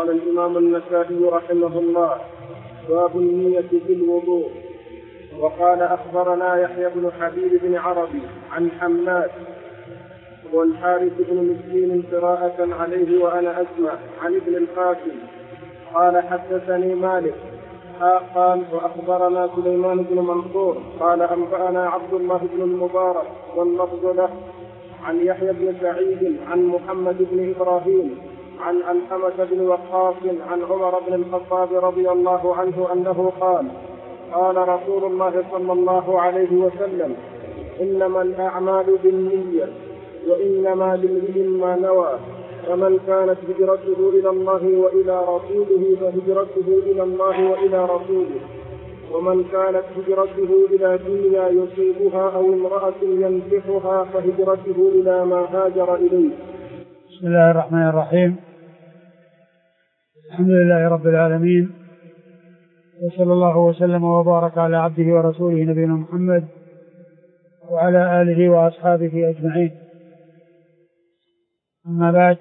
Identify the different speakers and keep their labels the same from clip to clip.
Speaker 1: قال الإمام النسائي رحمه الله: باب النية في الوضوء. وقال: أخبرنا يحيى بن حبيب بن عربي عن حماد والحارث بن مسكين قراءة عليه وأنا أسمع عن ابن القاسم قال: حدثني مالك قال: وأخبرنا سليمان بن منصور قال: أنبأنا عبد الله بن المبارك واللفظ له عن يحيى بن سعيد عن محمد بن إبراهيم عن علقمة بن وقاص عن عمر بن الخطاب رضي الله عنه أنه قال: قال رسول الله صلى الله عليه وسلم: إنما الأعمال بالنية وإنما لامرئ ما نوى، فمن كانت هجرته إلى الله وإلى رسوله فهجرته إلى الله وإلى رسوله، ومن كانت هجرته إلى دنيا يصيبها أو امرأة ينكحها فهجرته إلى ما هاجر إليه.
Speaker 2: بسم الله الرحمن الرحيم. الحمد لله رب العالمين، وصلى الله وسلم وبارك على عبده ورسوله نبينا محمد وعلى آله وأصحابه أجمعين. أما بعد،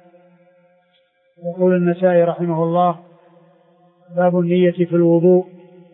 Speaker 2: يقول النسائي رحمه الله: باب النية في الوضوء.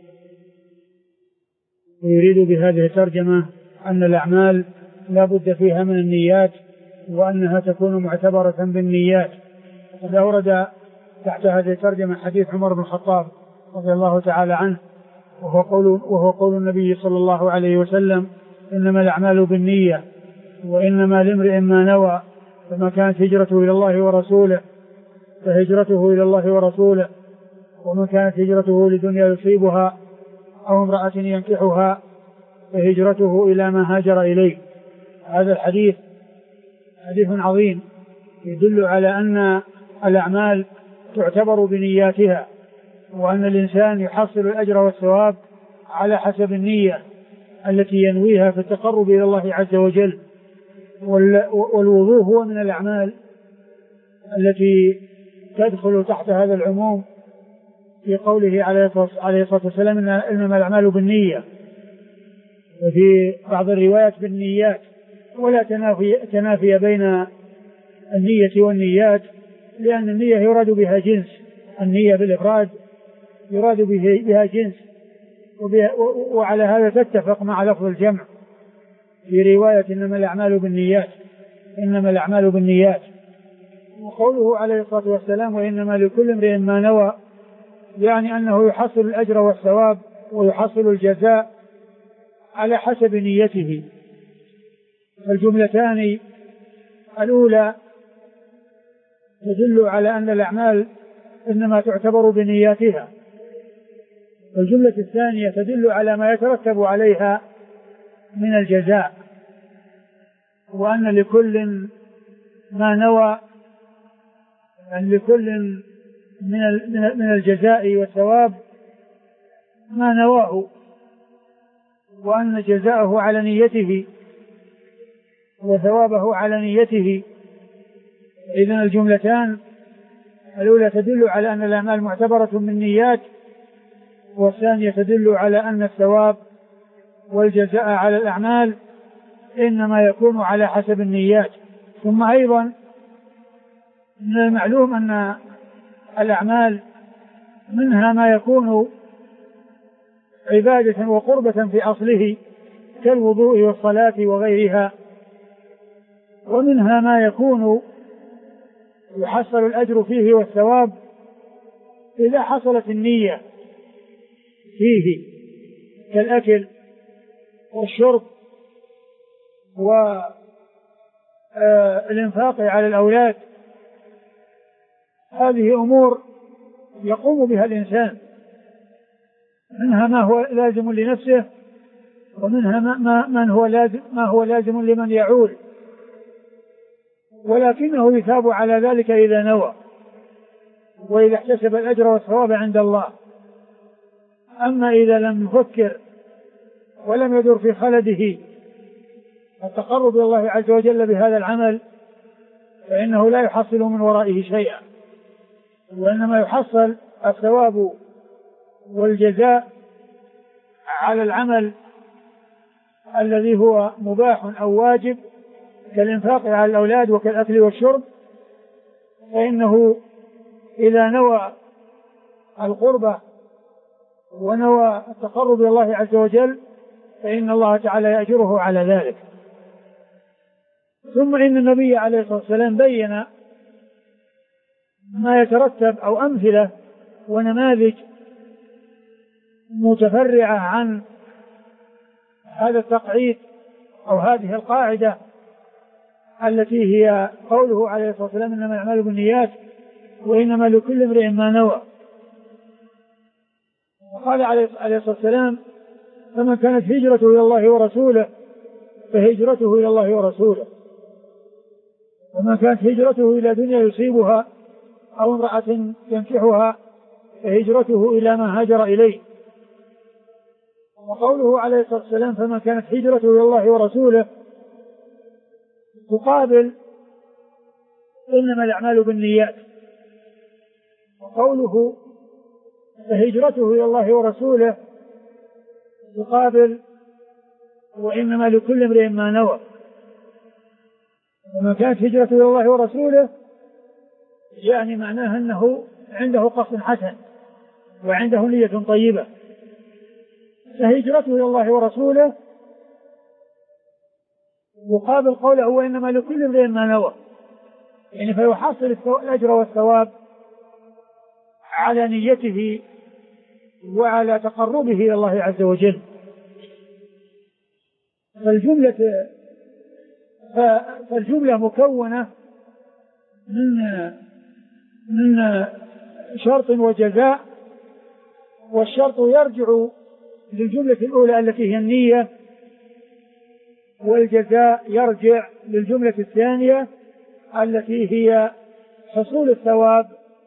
Speaker 2: ويريد بهذه الترجمة أن الأعمال لا بد فيها من النيات، وأنها تكون معتبرة بالنيات. قد أورد تحت هذه الترجمة حديث عمر بن الخطاب رضي الله تعالى عنه، وهو قول النبي صلى الله عليه وسلم: إنما الأعمال بالنية وإنما لامرئ ما نوى، فما كانت هجرته إلى الله ورسوله فهجرته إلى الله ورسوله، ومن كانت هجرته لدنيا يصيبها أو امرأة ينكحها فهجرته إلى ما هاجر إليه. هذا الحديث حديث عظيم يدل على أن الأعمال تعتبر بنياتها، وأن الإنسان يحصل الأجر والثواب على حسب النية التي ينويها في التقرب إلى الله عز وجل. والوضوء هو من الأعمال التي تدخل تحت هذا العموم في قوله عليه الصلاة والسلام: إنما الأعمال بالنية، وفي بعض الروايات بالنيات، ولا تنافي بين النية والنيات، لأن النية يراد بها جنس، النية بالإفراد يراد بها جنس، وعلى هذا تتفق مع لفظ الجمع في رواية إنما الأعمال بالنيات، إنما الأعمال بالنيات. وقوله عليه الصلاة والسلام: وإنما لكل امرئ ما نوى، يعني أنه يحصل الأجر والثواب ويحصل الجزاء على حسب نيته. فالجملتان الأولى تدل على أن الأعمال إنما تعتبر بنياتها، والجملة الثانية تدل على ما يترتب عليها من الجزاء، وأن لكل ما نوى، أن لكل من الجزاء والثواب ما نواه، وأن جزاءه على نيته وثوابه على نيته. إذن الجملتان الأولى تدل على أن الأعمال معتبرة بالنيات، والثانية تدل على أن الثواب والجزاء على الأعمال إنما يكون على حسب النيات. ثم أيضا من المعلوم أن الأعمال منها ما يكون عبادة وقربة في أصله كالوضوء والصلاة وغيرها، ومنها ما يكون يحصل الأجر فيه والثواب إذا حصلت النية فيه، كالأكل والشرب والإنفاق على الأولاد. هذه أمور يقوم بها الإنسان، منها ما هو لازم لنفسه، ومنها ما هو لازم لمن يعول، ولكنه يثاب على ذلك إذا نوى وإذا احتسب الأجر والثواب عند الله. أما إذا لم يفكر ولم يدر في خلده التقرب إلى الله عز وجل بهذا العمل، فإنه لا يحصل من ورائه شيئا، وإنما يحصل الثواب والجزاء على العمل الذي هو مباح أو واجب كالإنفاق على الأولاد وكالأكل والشرب، فإنه إذا نوى القربة ونوى التقرب إلى الله عز وجل فإن الله تعالى يأجره على ذلك. ثم إن النبي عليه الصلاة والسلام بين ما يترتب أو أمثلة ونماذج متفرعة عن هذا التقعيد أو هذه القاعدة التي هي قوله عليه الصلاة والسلام إنما الأعمال بالنيات وإنما لكل امرئ ما نوى. وقال عليه الصلاة والسلام فمن كانت هجرته إلى الله ورسوله فهجرته إلى الله ورسوله، ومن كانت هجرته إلى دنيا يصيبها أو امرأة ينكحها فهجرته إلى ما هاجر إليه. وقوله عليه الصلاة والسلام فمن كانت هجرته إلى الله ورسوله تقابل إنما الأعمال بالنيات. وقوله فهجرته إلى الله ورسوله تقابل وإنما لكل امرئ ما نوى. ومن كانت هجرته إلى الله ورسوله يعني معناه أنه عنده قصد حسن وعنده نية طيبة، فهجرته إلى الله ورسوله يقابل قوله وإنما لكل امرئ ما نوى، يعني فيحصل الأجر والثواب على نيته وعلى تقربه إلى الله عز وجل. فالجملة مكونة من شرط وجزاء، والشرط يرجع للجملة الأولى التي هي النية، والجزاء يرجع للجملة الثانية التي هي حصول الثواب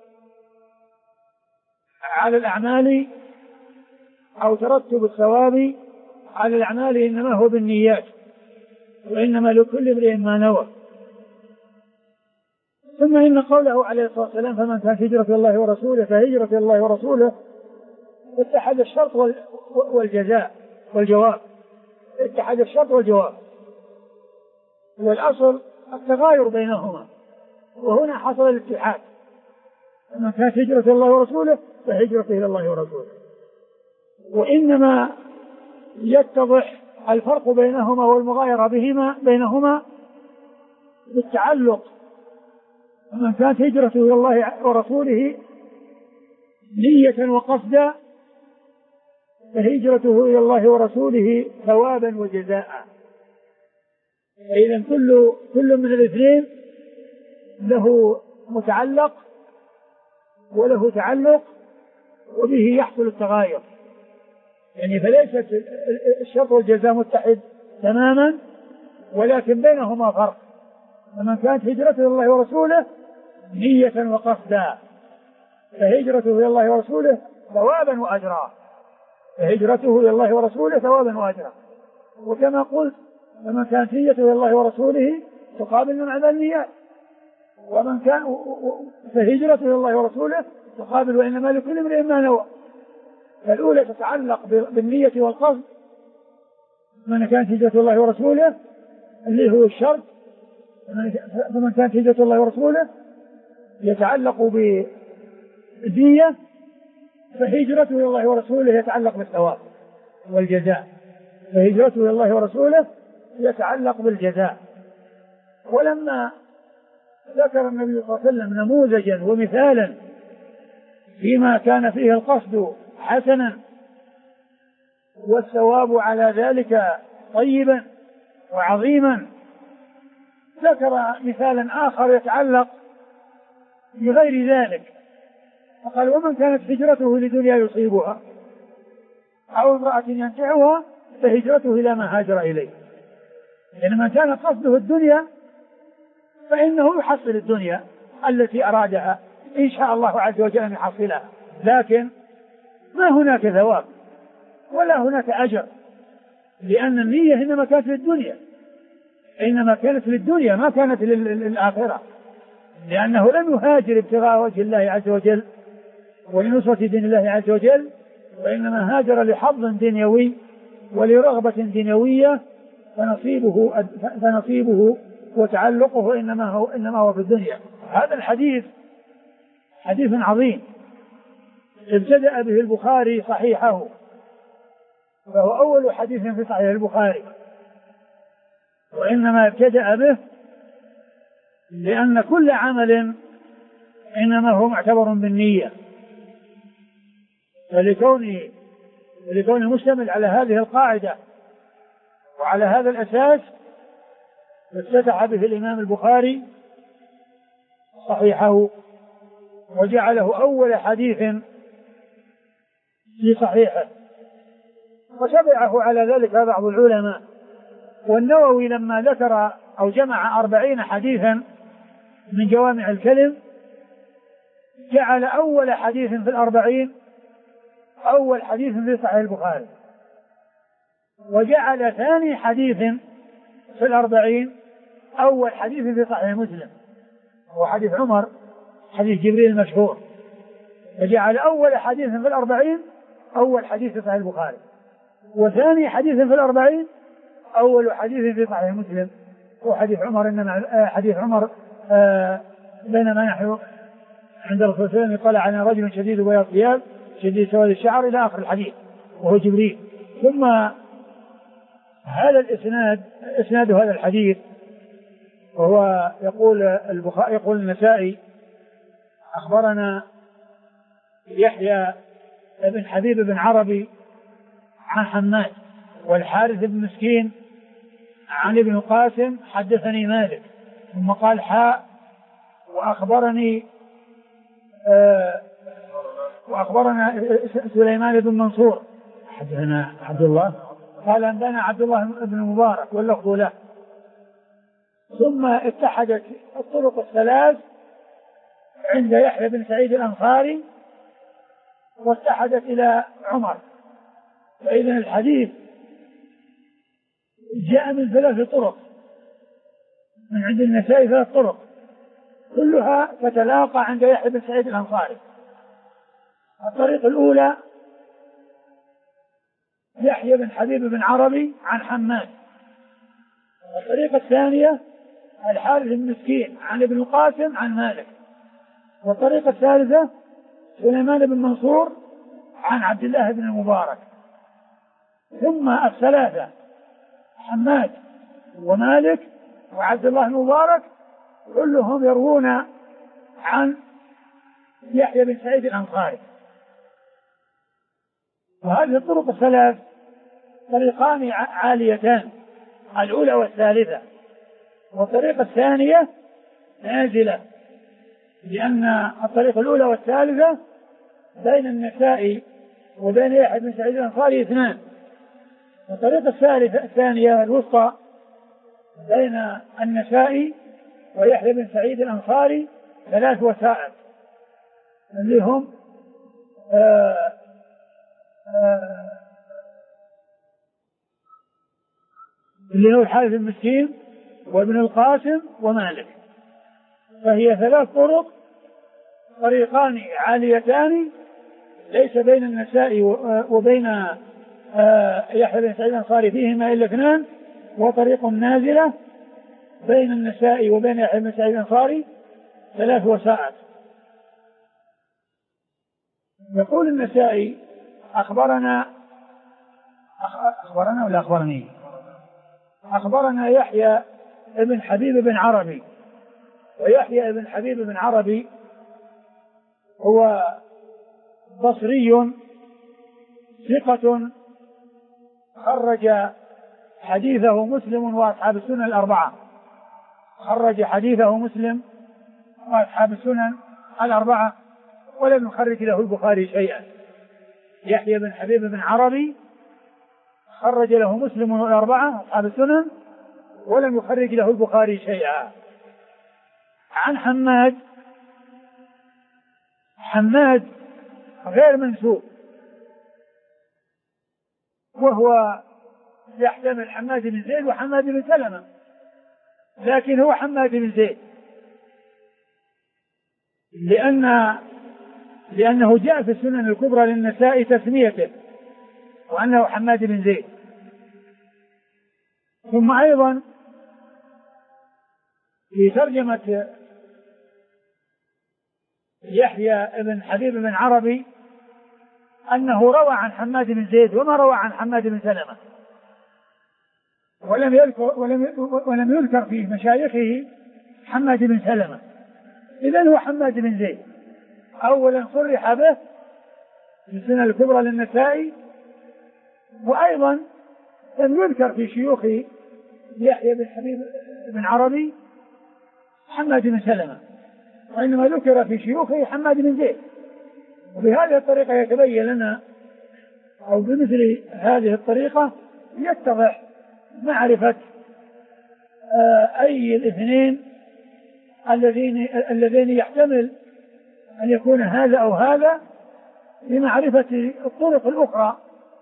Speaker 2: على الأعمال أو ترتب الثواب على الأعمال إنما هو بالنيات وإنما لكل امرئ ما نوى. ثم إن قوله عليه الصلاة والسلام فمن كانت هجرة إلى الله ورسوله فهجرة إلى الله ورسوله اتحد الشرط والجزاء والجواب، اتحد الشرط والجواب، والأصل التغاير بينهما، وهنا حصل الاتحاد. فمن كانت هجرة إلى الله ورسوله فهجرة إلى الله ورسوله، وإنما يتضح الفرق بينهما والمغايرة بينهما بالتعلق. فمن كانت هجرته إلى الله ورسوله نية وقصدا فهجرته إلى الله ورسوله ثوابا وجزاء. فإذا كل من الاثنين له متعلق وله تعلق وبه يحصل التغاير، يعني فليست الشرط والجزاء متحد تماما، ولكن بينهما فرق. فمن كانت هجرته إلى الله ورسوله نية وقصدا فهجرته إلى الله ورسوله ثوابا وأجرا، فهجرته إلى الله ورسوله ثوابا وأجرا. وكما قلت فمن كانت نيته إلى الله ورسوله تقابل من عمل النيات، ومن كان فهجرته إلى الله ورسوله تقابل وإنما لكل امرئ ما نوى. فالأولى تتعلق بالنية والقصد، من كانت هجرته الله ورسوله اللي هو الشرط، فمن كانت هجرته الله ورسوله يتعلق بالنية، فهجرته إلى الله ورسوله يتعلق بالثواب والجزاء، فهجرته إلى الله ورسوله يتعلق بالجزاء. ولما ذكر النبي صلى الله عليه وسلم نموذجا ومثالا فيما كان فيه القصد حسنا والثواب على ذلك طيبا وعظيما، ذكر مثالا آخر يتعلق بغير ذلك، فقال ومن كانت هجرته لدنيا يصيبها أو امرأة ينكحها فهجرته إلى ما هاجر إليه. يعني من كان قصده الدنيا فإنه يحصل الدنيا التي أرادها إن شاء الله عز وجل أن يحصلها، لكن ما هناك ثواب ولا هناك أجر، لأن النية إنما كانت للدنيا، إنما كانت للدنيا ما كانت للآخرة، لأنه لم يهاجر ابتغاء وجه الله عز وجل ولنصرة دين الله عز وجل، وإنما هاجر لحظ دنيوي ولرغبة دنيوية، فنصيبه وتعلقه إنما هو في الدنيا. هذا الحديث حديث عظيم ابتدأ به البخاري صحيحه، فهو أول حديث في صحيح البخاري، وإنما ابتدأ به لأن كل عمل إنما هو معتبر بالنية، فلكونه مشتمل على هذه القاعدة وعلى هذا الأساس افتتح به الإمام البخاري صحيحه وجعله أول حديث في صحيحه، وتبعه على ذلك بعض العلماء. والنووي لما ذكر أو جمع 40 حديثا من جوامع الكلم جعل أول حديث في 40 أول حديث في صحيح البخاري، وجعل ثاني حديث في 40 أول حديث في صحيح مسلم، هو حديث عمر حديث جبريل المشهور، فجعل أول حديث في 40 أول حديث في صحيح البخاري، وثاني حديث في 40 أول حديث في صحيح مسلم، هو حديث عمر حديث عمر بينما نحن عند الرسول صلى الله عليه وسلم طلع علينا رجل شديد بياض الثياب شديد سواد الشعر إلى آخر الحديث وهو جبريل. ثم هذا إسناد هذا الحديث وهو يقول النسائي أخبرنا يحيى بن حبيب بن عربي عن حماد والحارث بن مسكين عن ابن القاسم حدثني مالك، ثم قال وأخبرنا سليمان بن منصور حدثنا عبد الله قال أنبانا عبد الله بن المبارك واللفظ له. ثم اتحدت الطرق الثلاث عند يحيى بن سعيد الأنصاري واتحدت إلى عمر، فإذا الحديث جاء من 3 طرق، من عند النسائي 3 طرق كلها تتلاقى عند يحيى بن سعيد الأنصاري. الطريق الأولى يحيى بن حبيب بن عربي عن حماد، الطريقة الثانية الحارث بن مسكين عن ابن القاسم عن مالك، والطريقة الثالثة سليمان بن منصور عن عبد الله بن المبارك. ثم الثلاثة حماد ومالك وعبد الله بن المبارك كلهم يروون عن يحيى بن سعيد الأنصاري. وهذه الطرق الثلاث طريقان عاليتان، الأولى والثالثة، والطريقة الثانية نازلة، لأن الطريقة الأولى والثالثة بين النسائي وبين يحيى بن سعيد الأنصاري 2، والطريقة الثانية الوسطى بين النسائي ويحيى بن سعيد الأنصاري 3 وسائط اللي هم اللي هو الحارث بن مسكين وابن القاسم ومالك، فهي 3 طرق طريقان عاليتان ليس بين النسائي وبين يحيى بن سعيد الأنصاري فيهما إلا 2، وطريق نازلة بين النسائي وبين يحيى بن سعيد الأنصاري 3 وسائط. يقول النسائي أخبرنا يحيى بن حبيب بن عربي، ويحيى بن حبيب بن عربي هو بصري ثقة خرج حديثه مسلم وأصحاب السنن الأربعة، خرج حديثه مسلم وأصحاب السنن الأربعة ولم يخرج له البخاري شيئا. يحيى بن حبيب بن عربي خرج له مسلم والأربعة أصحاب السنن ولم يخرج له البخاري شيئا. عن حماد غير منسوب، وهو يحتمل حماد بن زيد وحماد بن سلمة، لكن هو حماد بن زيد لأنه جاء في السنن الكبرى للنساء تسميته وأنه حماد بن زيد. ثم أيضا في ترجمة يحيى بن حبيب بن عربي أنه روى عن حماد بن زيد وما روى عن حماد بن سلمة، ولم يذكر في مشايخه حماد بن سلمة، إذن هو حماد بن زيد. أولا صرح به في السنن الكبرى للنسائي، وأيضا لم يذكر في شيوخ يحيى بن حبيب بن عربي حماد بن سلمة، وإنما ذكر في شيوخه حماد بن زيد. وبهذه الطريقة يتبين لنا، أو بمثل هذه الطريقة يتضح معرفة أي الاثنين اللذين يحتمل أن يكون هذا أو هذا، لمعرفة الطرق الأخرى،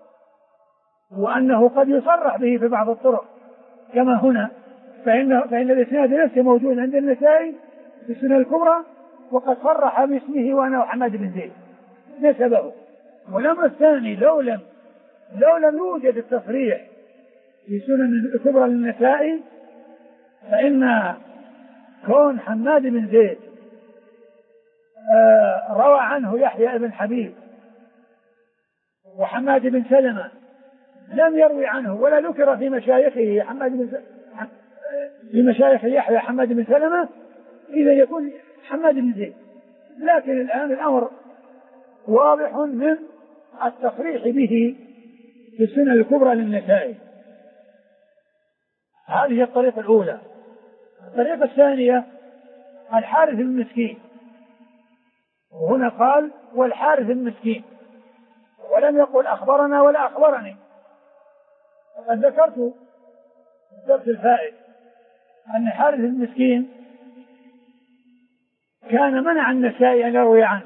Speaker 2: وأنه قد يصرح به في بعض الطرق كما هنا، فإن الإسناد نفسه موجود عند النسائي في السنن الكبرى، وقد صرح باسمه وأنه حماد بن زيد نسبه. والأمر الثاني، لو لم يوجد التصريح في سنن الكبرى للنسائي، فإن كون حماد بن زيد روى عنه يحيى بن حبيب، وحماد بن سلمة لم يروي عنه ولا ذكر في مشايخه في مشايخ يحيى حماد بن سلمة، إذا يكون حماد بن زيد. لكن الآن الأمر واضح من التصريح به في السنن الكبرى للنسائي. هذه الطريقة الأولى. الطريقة الثانية الحارث المسكين، وهنا قال والحارث المسكين، ولم يقل أخبرنا ولا أخبرني. وقد ذكرت في الدرس الفائت أن حارث المسكين كان منع النسائي أن يروي عنه،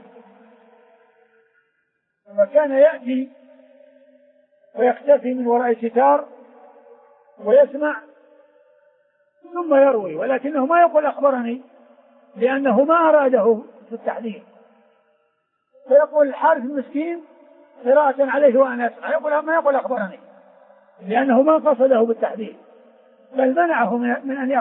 Speaker 2: وكان يأتي ويختفي من وراء ستار ويسمع ثم يروي، ولكنه ما يقول أخبرني لأنه ما أراده في التحديد، فيقول الحارث المسكين قراءة عليه وأنا أسمع، ما يقول أخبرني لأنه ما قصده بالتحديد، بل منعه من أن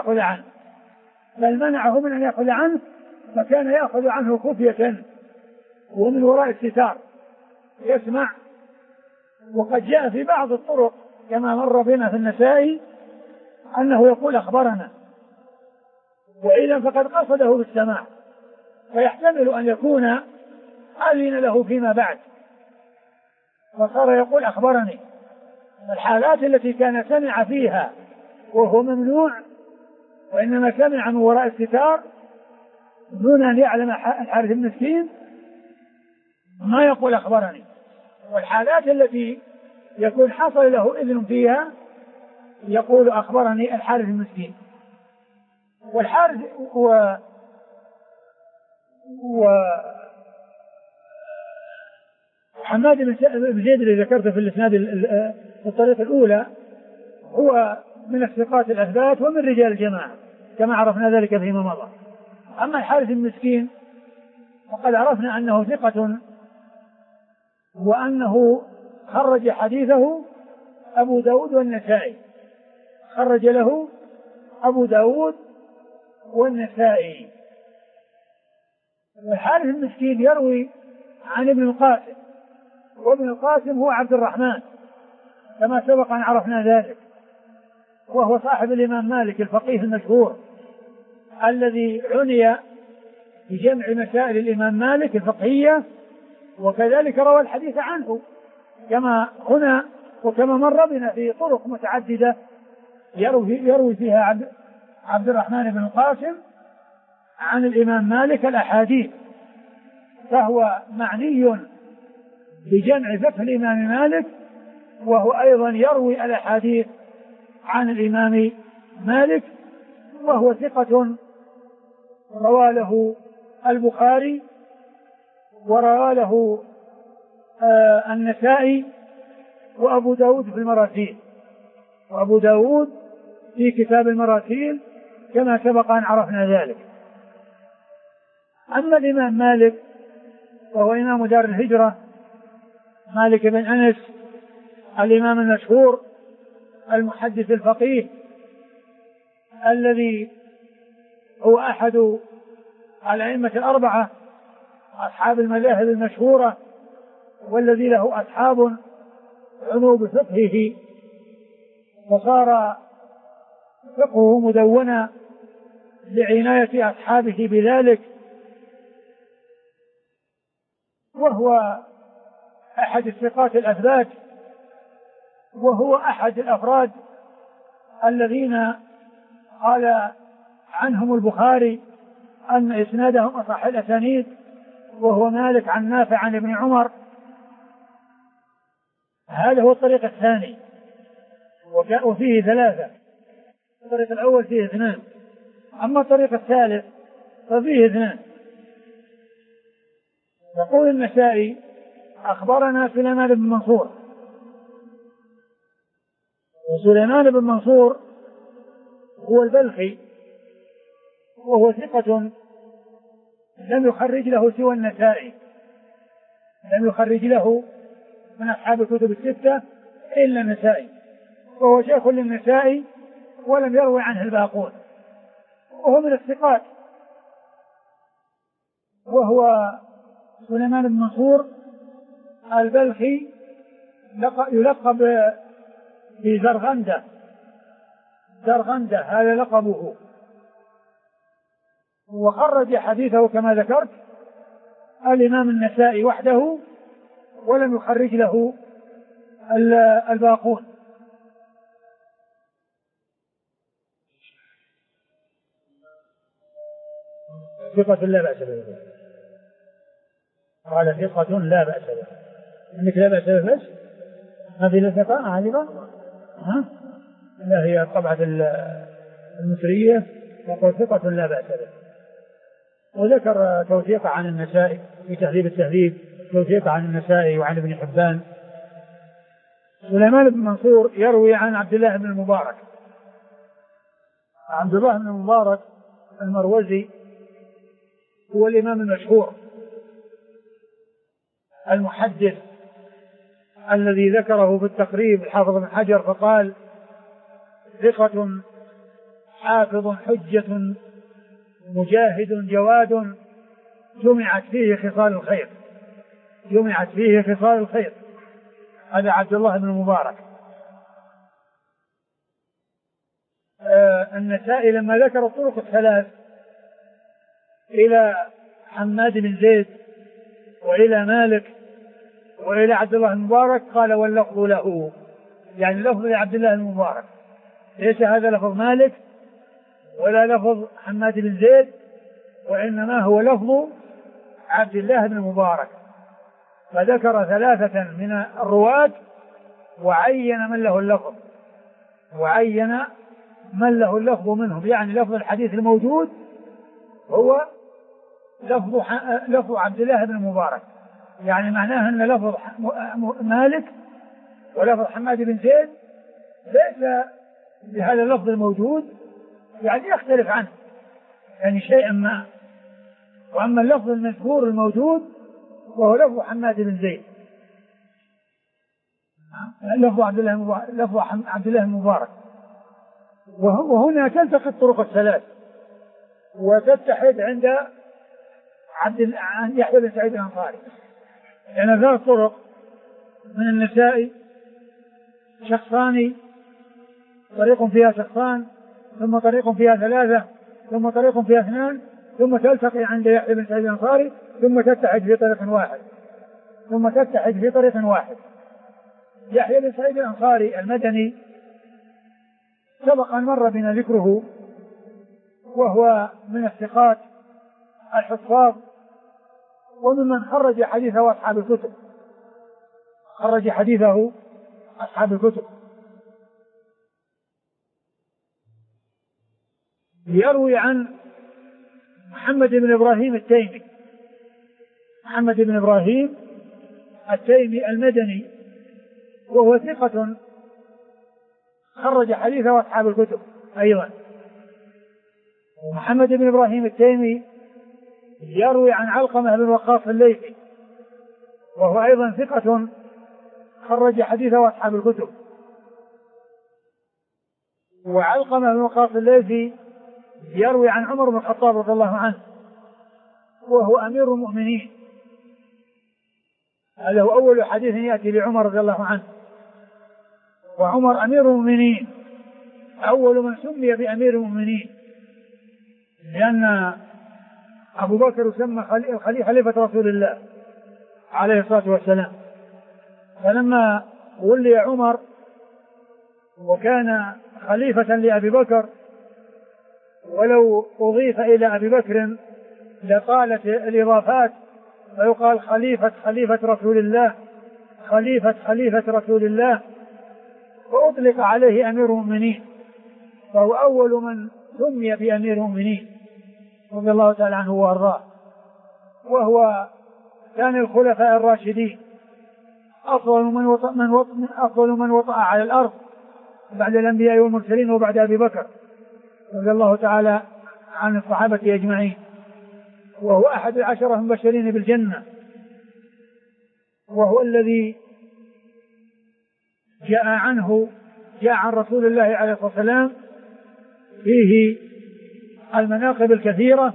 Speaker 2: يأخذ عنه، فكان يأخذ عنه خفية ومن وراء الستار يسمع. وقد جاء في بعض الطرق كما مر بنا في النسائي أنه يقول أخبرنا، وإذا فقد قصده بالسماع، فيحتمل أن يكون أذن له فيما بعد فصار يقول أخبرني. الحالات التي كان سمع فيها وهو ممنوع وإنما سمع من وراء الستار دون أن يعلم الحارث المسكين ما يقول أخبرني. والحالات التي يكون حصل له إذن فيها يقول أخبرني الحارث المسكين. والحارث حماد بن زيد الذي ذكرته في الإسناد الطريقة الأولى هو من الثقات الأثبات ومن رجال الجماعة كما عرفنا ذلك فيما مضى. أما الحارث المسكين فقد عرفنا أنه ثقة، وأنه خرج حديثه أبو داود والنسائي، خرج له أبو داود والنسائي. والحارث المسكين يروي عن ابن القاسم، وابن القاسم هو عبد الرحمن كما سبق أن عرفنا ذلك، وهو صاحب الإمام مالك الفقيه المشهور الذي عني بجمع مسائل الإمام مالك الفقهية، وكذلك روى الحديث عنه كما هنا وكما مر بنا في طرق متعددة يروي فيها عبد الرحمن بن القاسم عن الإمام مالك الأحاديث، فهو معني بجمع فقه الإمام مالك، وهو أيضا يروي الأحاديث عن الإمام مالك، وهو ثقة روى له البخاري وروى له النسائي وأبو داود في المراسيل، وأبو داود في كتاب المراسيل كما سبق أن عرفنا ذلك. أما الإمام مالك وهو إمام دار الهجرة مالك بن أنس الإمام المشهور المحدث الفقيه الذي هو أحد الأئمة الأربعة أصحاب المذاهب المشهورة، والذي له أصحاب عنوا بفقهه، فصار فقهه مدونا لعناية أصحابه بذلك، وهو أحد الثقات الأثبات، وهو أحد الأفراد الذين قال عنهم البخاري أن إسنادهم أصح الأسانيد، وهو مالك عن نافع عن ابن عمر. هذا هو الطريق الثاني، وفيه ثلاثة. الطريق الأول فيه 2، أما الطريق الثالث ففيه 2. يقول النسائي: أخبرنا سليمان بن منصور. وسليمان بن منصور هو البلخي، وهو ثقة لم يخرج له سوى النسائي، لم يخرج له من أصحاب الكتب الستة إلا النسائي، وهو شيخ للنسائي ولم يروي عنه الباقون، وهو من الثقات. وهو سليمان بن منصور البلخي، يلقب بزرغندة. زرغندة هذا لقبه. وخرج حديثه كما ذكرت الإمام النسائي وحده، ولم يخرج له الباقون. ثقة لا بأس به. قال ثقة لا بأس به. عندك لا بأس به بس؟ هذه الثقة عالمة؟ لا، هي الطبعة المصرية يقول ثقة لا بأس به. وذكر توثيق عن النسائي في تهذيب التهذيب، توثيق عن النسائي وعن ابن حبان. سليمان بن منصور يروي عن عبد الله بن المبارك. عبد الله بن المبارك المروزي هو الإمام المشهور المحدث الذي ذكره في التقريب الحافظ بن حجر فقال: ثقة حافظ حجة مجاهد جواد جمعت فيه خصال الخير. جمعت فيه خصال الخير. هذا عبد الله بن المبارك. النسائي لما ذكر الطرق الثلاث إلى حماد بن زيد وإلى مالك وإلى عبد الله المبارك قال: واللفظ له، يعني لفظ لعبد الله المبارك، ليس هذا لفظ مالك ولا لفظ حماد بن زيد، وإنما هو لفظ عبد الله بن المبارك. فذكر 3 من الرواة وعين من له اللفظ، وعين من له اللفظ منهم، يعني لفظ الحديث الموجود هو لفظ عبد الله بن المبارك، يعني معناه أن لفظ مالك ولفظ حماد بن زيد ليس بهذا اللفظ الموجود، يعني يختلف عنه يعني شيئا ما. وأما اللفظ المذكور الموجود وهو لفظ حماد بن زيد، لفظ عبد الله المبارك. وهنا تلتقي الطرق الثلاث وتتحد عند عن يحيى بن سعيد الأنصاري، يعني 3 طرق من النسائي، شخصان، طريق فيها شخصان، ثم طريق فيها 3، ثم طريق فيها 2، ثم تلتقي عند يحيى بن سعيد الأنصاري، ثم تتحد في طريق واحد، ثم تتحد في طريق واحد. يحيى بن سعيد الأنصاري المدني سبق أن مر بنا ذكره، وهو من الثقات الحفاظ، وممن خرج حديثه أصحاب الكتب، خرج حديثه أصحاب الكتب. يروي عن محمد بن إبراهيم التيمي. محمد بن إبراهيم التيمي المدني، وهو ثقة خرج حديثه أصحاب الكتب أيضا. محمد بن إبراهيم التيمي يروي عن علقمة بن وقاص الليثي، وهو أيضا ثقة خرج حديثه أصحاب الكتب. وعلقمة بن وقاص الليثي يروي عن عمر بن الخطاب رضي الله عنه، وهو أمير المؤمنين هذا هو أول حديث يأتي لعمر رضي الله عنه، وعمر أمير المؤمنين، أول من سمي بأمير المؤمنين، لأن أبو بكر يسمى خليفة رسول الله عليه الصلاة والسلام. فلما ولي عمر وكان خليفة لأبي بكر، ولو أضيف إلى أبي بكر لقالت الإضافات، فيقال خليفة رسول الله، خليفة رسول الله، فأطلق عليه أمير المؤمنين، فهو أول من سمي بأمير المؤمنين رضي الله تعالى عنه وأرضاه. وهو كان الخلفاء الراشدين، أفضل من وطأ على الأرض بعد الأنبياء والمرسلين وبعد أبي بكر رضي الله تعالى عن الصحابة أجمعين، وهو أحد 10 المبشرين بالجنة، وهو الذي جاء عن رسول الله عليه الصلاة والسلام فيه المناقب الكثيرة،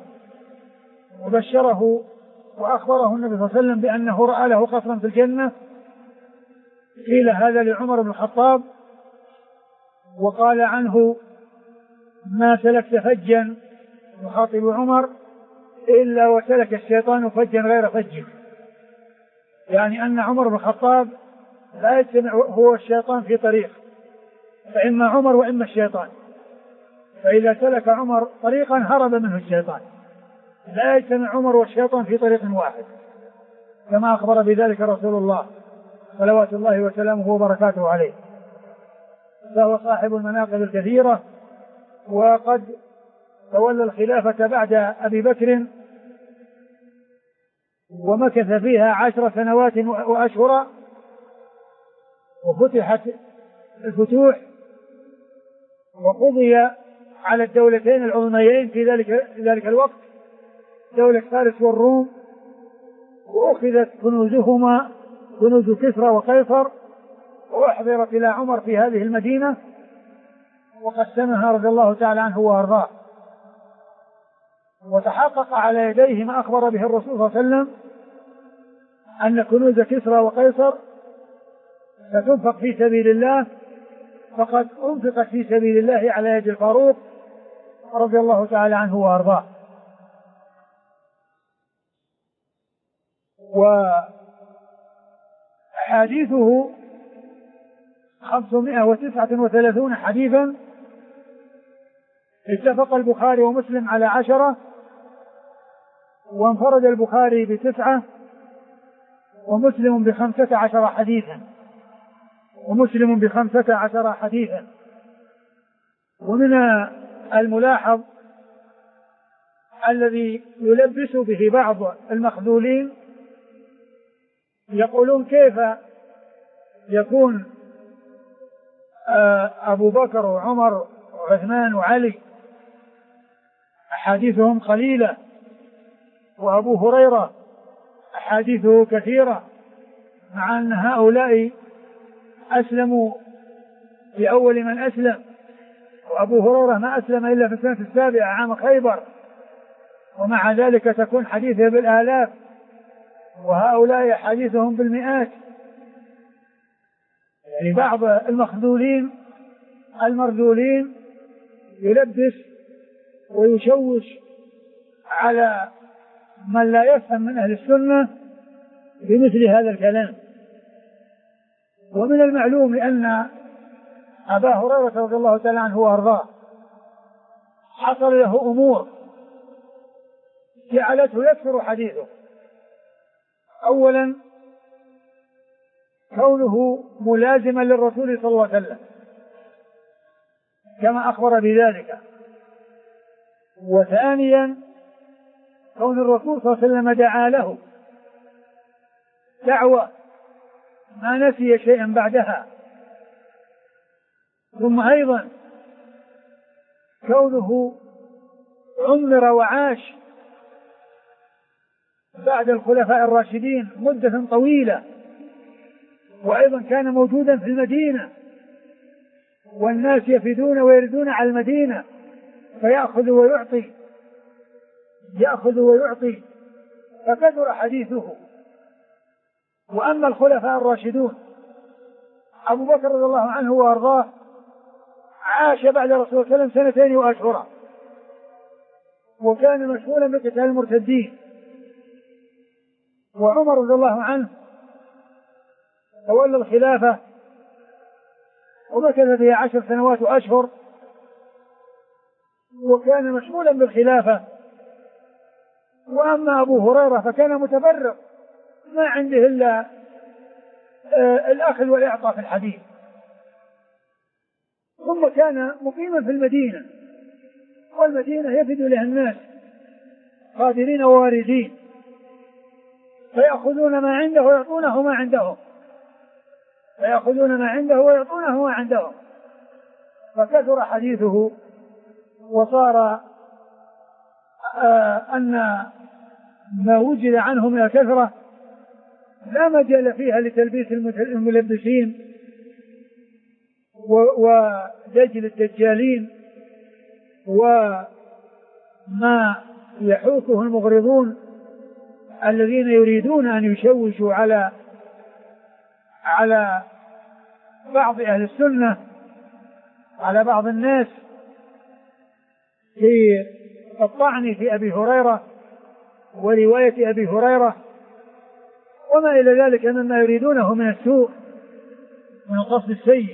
Speaker 2: وبشره وأخبره النبي صلى الله عليه وسلم بأنه رأى له قصرا في الجنة. قيل هذا لعمر بن الخطاب، وقال عنه: ما سلكت فجا، يخاطب عمر، إلا وسلك الشيطان فجا غير فجه، يعني أن عمر بن الخطاب لا يجتمع هو الشيطان في طريق، فإما عمر وإما الشيطان، فإذا سلك عمر طريقا هرب منه الشيطان، لا يجتمع عمر والشيطان في طريق واحد، كما أخبر بذلك رسول الله صلوات الله وسلامه وبركاته عليه. فهو صاحب المناقب الكثيرة، وقد تولى الخلافة بعد أبي بكر، ومكث فيها 10 سنوات وأشهرا، وفتحت الفتوح، وقضي على الدولتين العظميين في ذلك الوقت، دولة فارس والروم، وأخذت كنوزهما، كنوز كسرى وقيصر، وأحضرت إلى عمر في هذه المدينة، وقسمها رضي الله تعالى عنه وأرضاه. وتحقق على يديه ما أخبر به الرسول صلى الله عليه وسلم، أن كنوز كسرى وقيصر ستنفق في سبيل الله، فقد أنفقت في سبيل الله على يد الفاروق رضي الله تعالى عنه وأرضاه. وحديثه 539 حديثا، اتفق البخاري ومسلم على 10، وانفرد البخاري ب9، ومسلم ب15 حديثا، ومن الملاحظ الذي يلبس به بعض المخذولين، يقولون: كيف يكون أبو بكر وعمر وعثمان وعلي أحاديثهم قليلة، وأبو هريرة أحاديثه كثيرة، مع أن هؤلاء أسلموا في أول من أسلم، وأبو هريرة ما أسلم إلا في السنة 7 عام خيبر، ومع ذلك تكون حديثه بالآلاف، وهؤلاء حديثهم بالمئات. يعني بعض المخذولين المرذولين يلبس ويشوش على من لا يفهم من أهل السنة بمثل هذا الكلام. ومن المعلوم أن أبا هريرة رضي الله تعالى عنه وأرضاه حصل له أمور جعلته يكثر حديثه. أولا، كونه ملازما للرسول صلى الله عليه وسلم كما أخبر بذلك. وثانيا، كون الرسول صلى الله عليه وسلم دعا له دعوة ما نسي شيئا بعدها. ثم أيضا كونه عمر وعاش بعد الخلفاء الراشدين مدة طويلة، وأيضا كان موجودا في المدينة، والناس يفدون ويردون على المدينة، فيأخذ ويعطي، فكثر حديثه. وأما الخلفاء الراشدون أبو بكر رضي الله عنه وأرضاه عاش بعد الرسول صلى الله عليه وسلم 2 وأشهرا، وكان مشغولا بقتال المرتدين. وعمر رضي الله عنه تولى الخلافة ومكث فيها 10 سنوات وأشهر، وكان مشغولا بالخلافة. وأما أبو هريرة فكان متفرغ ما عنده إلا الأخذ والإعطاء في الحديث. ثم كان مقيما في المدينة، والمدينة يفد لها الناس قادرين وواردين، فيأخذون ما عنده ويعطونه ما عندهم، فيأخذون ما عنده ويعطونه ما عندهم، فكثر حديثه. وصار أن ما وجد عنه من الكثرة لا مجال فيها لتلبيس الملبسين ودجل الدجالين وما يحوكه المغرضون الذين يريدون أن يشوشوا على بعض أهل السنة، على بعض الناس في الطعن في أبي هريرة ورواية أبي هريرة وما إلى ذلك مما يريدونه من السوء من القصد السيء.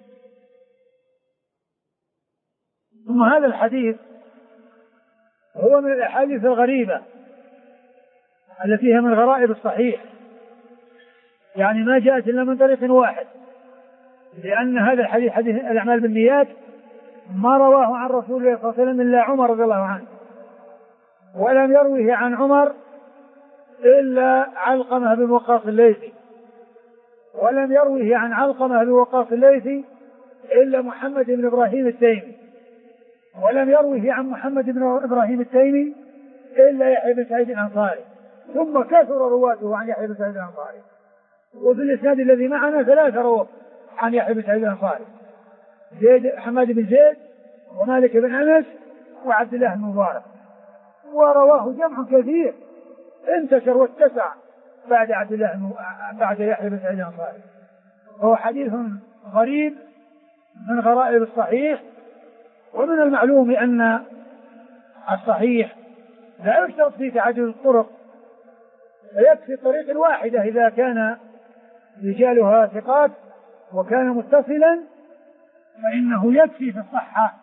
Speaker 2: ثم هذا الحديث هو من الأحاديث الغريبة التي هي من غرائب الصحيح، يعني ما جاءت إلا من طريق واحد، لأن هذا الحديث حديث الأعمال بالنيات ما رواه عن رسول الله صلى الله عليه وسلم إلا عمر رضي الله عنه، ولم يروه عن عمر إلا علقمة بن وقاص الليثي، ولم يروه عن علقمة بن وقاص الليثي إلا محمد بن إبراهيم التيمي، ولم يروه عن محمد بن إبراهيم التيمي إلا يحيى بن سعيد الأنصاري، ثم كثر رواته عن يحيى بن سعيد الأنصاري. وفي الإسناد الذي معنا 3 رواه عن يحيى بن سعيد الأنصاري: حماد بن زيد ومالك بن أنس وعبد الله بن مبارك. ورواه جمع كثير انتشر واتسع بعد يحيى بن سعيد الأنصاري. وهو حديث غريب من غرائب الصحيح. ومن المعلوم أن الصحيح لا يشترط فيه تعدد الطرق، فيكفي طريق واحدة إذا كان رجالها ثقات وكان متصلا فإنه يكفي في الصحة.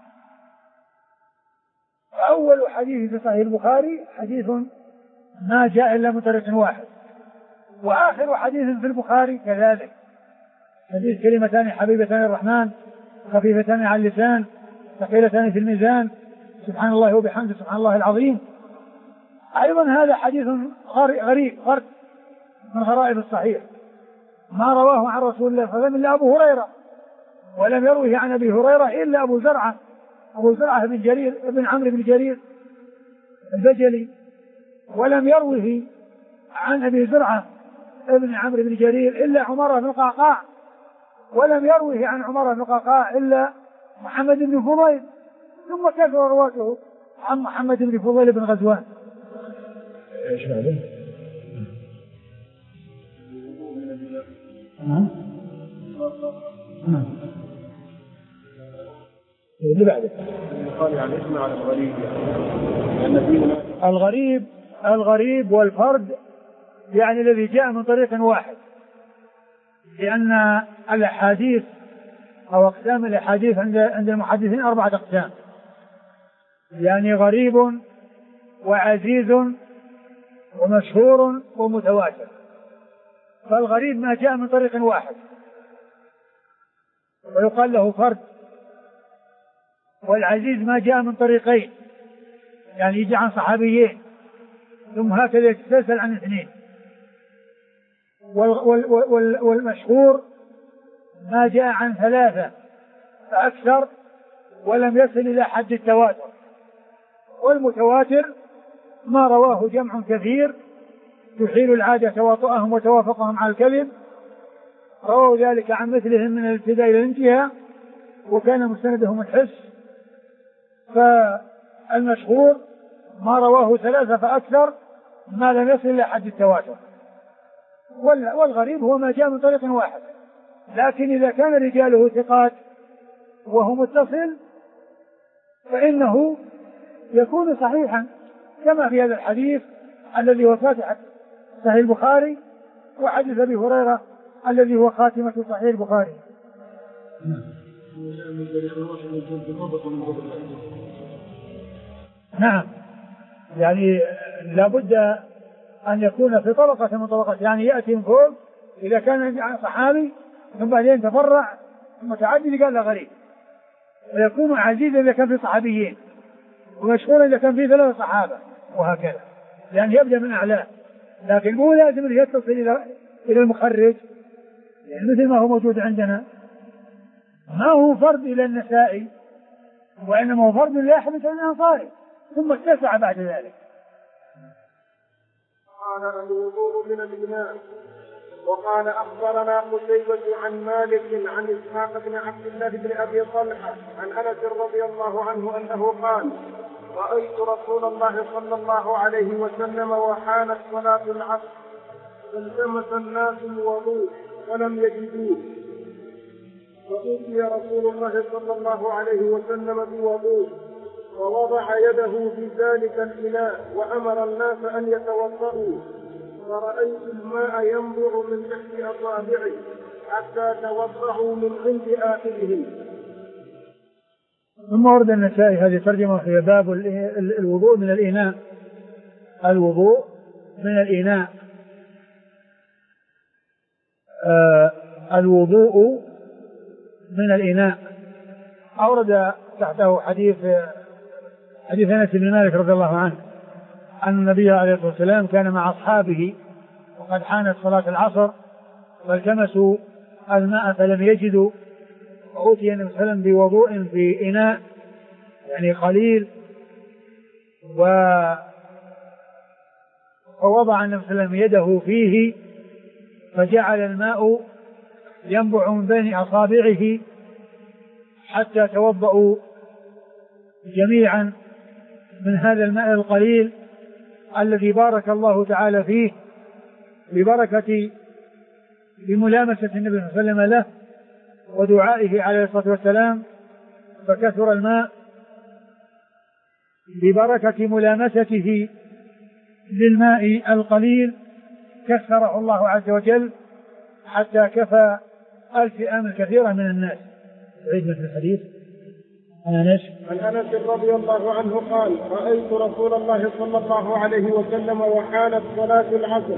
Speaker 2: فأول حديث في صحيح البخاري حديث ما جاء إلا من طريق واحد، وآخر حديث في البخاري كذلك حديث: كلمتان حبيبتان الرحمن خفيفتان على اللسان ثقيلتان في الميزان سبحان الله وبحمده سبحان الله العظيم. أيضا هذا حديث غريب فرد من غرائب الصحيح، ما رواه عن رسول الله صلى الله عليه وسلم إلا أبو هريرة، ولم يروه عن أبي هريرة إلا أبو زرعة بن جرير بن عمرو بن جرير البجلي، ولم يروه عن أبي زرعة بن عمرو بن جرير إلا عمر بن القعقاع، ولم يروه عن عمر بن القعقاع إلا محمد بن فضيل، ثم كثر رواته عن محمد بن فضيل بن غزوان.
Speaker 3: ايش بعده؟
Speaker 2: اللي بعده
Speaker 1: قال يعني اسمع على
Speaker 2: الغريب والفرد، يعني الذي جاء من طريق واحد، لأن الأحاديث أو أقسام الأحاديث عند المحدثين 4 أقسام، يعني غريب وعزيز ومشهور ومتواتر. فالغريب ما جاء من طريق واحد ويقال له فرد، والعزيز ما جاء من طريقين، يعني يجي عن صحابيين ثم هكذا يتسلسل عن 2. والمشهور ما جاء عن 3 فأكثر ولم يصل إلى حد التواتر. والمتواتر ما رواه جمع كثير يحيل العادة تواطؤهم وتوافقهم على الكذب، رووا ذلك عن مثلهم من الابتداء إلى الانتهاء وكان مستندهم الحس. فالمشهور ما رواه 3 فأكثر ما لم يصل إلى حد التواتر. والغريب هو ما جاء من طريق واحد. لكن إذا كان رجاله ثقات وهو متصل فإنه يكون صحيحا، كما في هذا الحديث الذي هو فاتحة صحيح البخاري، وحديث أبي هريرة الذي هو خاتمة صحيح البخاري. نعم، يعني لابد أن يكون في طبقة من طبقات، يعني يأتي من فوق إذا كان صحابي ثم بعدين تفرع متعدد قال له غريب، ويكون عزيزا إذا كان في صحابيين، ومشهورا إذا كان في 3 صحابة، وهكذا، لأن يبدأ من أعلاه. لكن مو لازم أن يتصل إلى المخرج، يعني مثل ما هو موجود عندنا، ما هو فرد إلى النسائي، وإنما هو فرد لأحمد الأنصاري ثم اتسع بعد ذلك.
Speaker 1: قال الوضوء من الإناء. وقال أخبرنا قتيبة عن مالك عن إسحاق بن عبد الله بن أبي طلحة عن أنس رضي الله عنه أنه قال: رأيت رسول الله صلى الله عليه وسلم وحانت صلاة العصر فالتمس الناس الوضوء فلم يجدوه، فأوتي رسول الله صلى الله عليه وسلم بوضوء فوضع يده في ذلك الإناء وأمر الناس أن يتوضأوا، فرأيت الماء ينبع من تحت أصابعه حتى توضأوا من عند آخرهم.
Speaker 2: ثم ورد النسائي هذه ترجمة في باب الوضوء من الإناء. الوضوء من الإناء. الوضوء من الإناء. أورد تحته حديث أنس بن مالك رضي الله عنه أن النبي عليه الصلاة والسلام كان مع أصحابه وقد حانت صلاة العصر فالتمسوا الماء فلم يجدوا، فأوتي النبي صلى الله عليه وسلم بوضوء في إناء يعني قليل، فوضع النبي صلى الله عليه وسلم يده فيه فجعل الماء ينبع من بين أصابعه حتى توضأوا جميعا من هذا الماء القليل الذي بارك الله تعالى فيه بملامسة النبي صلى الله عليه وسلم له ودعائه عليه الصلاة والسلام، فكثر الماء ببركة ملامسته للماء القليل كثره الله عز وجل حتى كفى الفئام الكثيرة من الناس. عيد مثل الحديث
Speaker 1: عن أنس رضي الله عنه قال: رأيت رسول الله صلى الله عليه وسلم وحانت صلاة العصر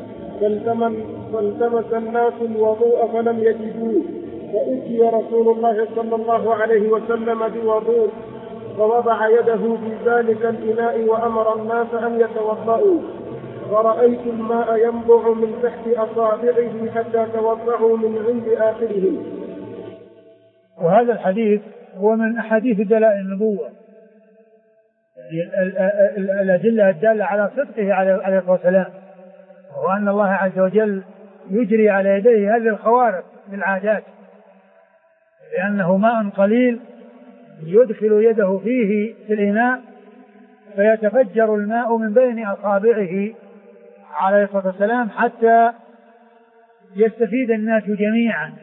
Speaker 1: فالتمس الناس الوضوء فلم يجدوه، فأتي رسول الله صلى الله عليه وسلم بوضوء فوضع يده في ذلك الإناء وأمر الناس أن يتوضأوا، ورأيت الماء ينبع من تحت أصابعه حتى توضأوا من عند آخرهم.
Speaker 2: وهذا الحديث هو من أحاديث دلائل النبوة، الأدلة الدالة على صدقه عليه الصلاة والسلام، وأن الله عز وجل يجري على يديه هذه الخوارق بالعادات، لأنه ماء قليل يدخل يده فيه في الإناء فيتفجر الماء من بين أصابعه عليه الصلاة والسلام حتى يستفيد الناس جميعا،